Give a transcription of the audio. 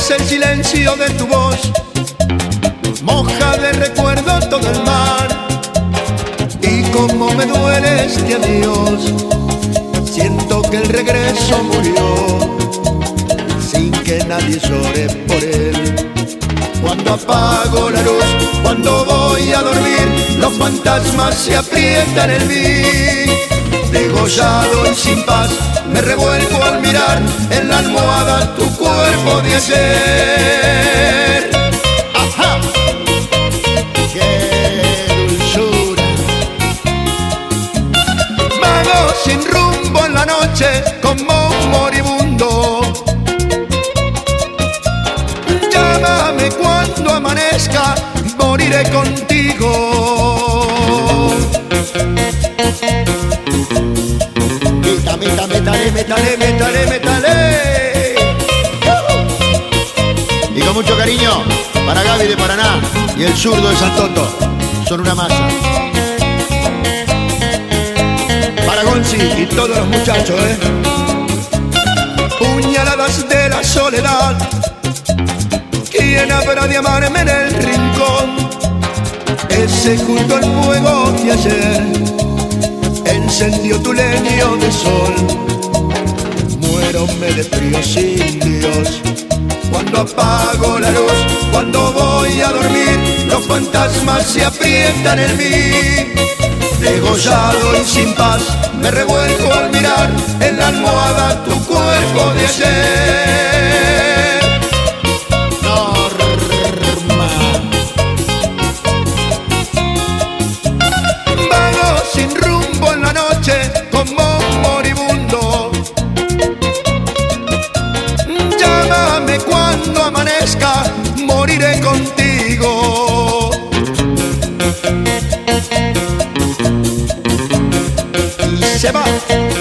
es el silencio de tu voz, moja de recuerdo todo el mar. Y como me duele este adiós, siento que el regreso murió, sin que nadie llore por él. Cuando apago la luz, cuando voy a dormir, los fantasmas se aprietan en mí. Degollado y sin paz, me revuelvo al mirar en la almohada tu cuerpo de ayer. ¡Ajá! ¡Qué dulzura! Vago sin rumbo en la noche como un moribundo. Llámame cuando amanezca, moriré contigo. Métale. Y con mucho cariño para Gaby de Paraná y el zurdo de Santoto. Son una masa. Para Gonzi y todos los muchachos, puñaladas de la soledad. ¿Quién habrá de amarme en el rincón? Ese junto al fuego de ayer encendió tu leño de sol. Muérome de frío sin Dios. Cuando apago la luz, cuando voy a dormir, los fantasmas se aprietan en mí. Degollado y sin paz, me revuelvo al mirar en la almohada tu cuerpo de ayer. Norma. Vago sin rumbo en la noche como un moribundo. Llámame cuando amanezca, moriré contigo. Y se va.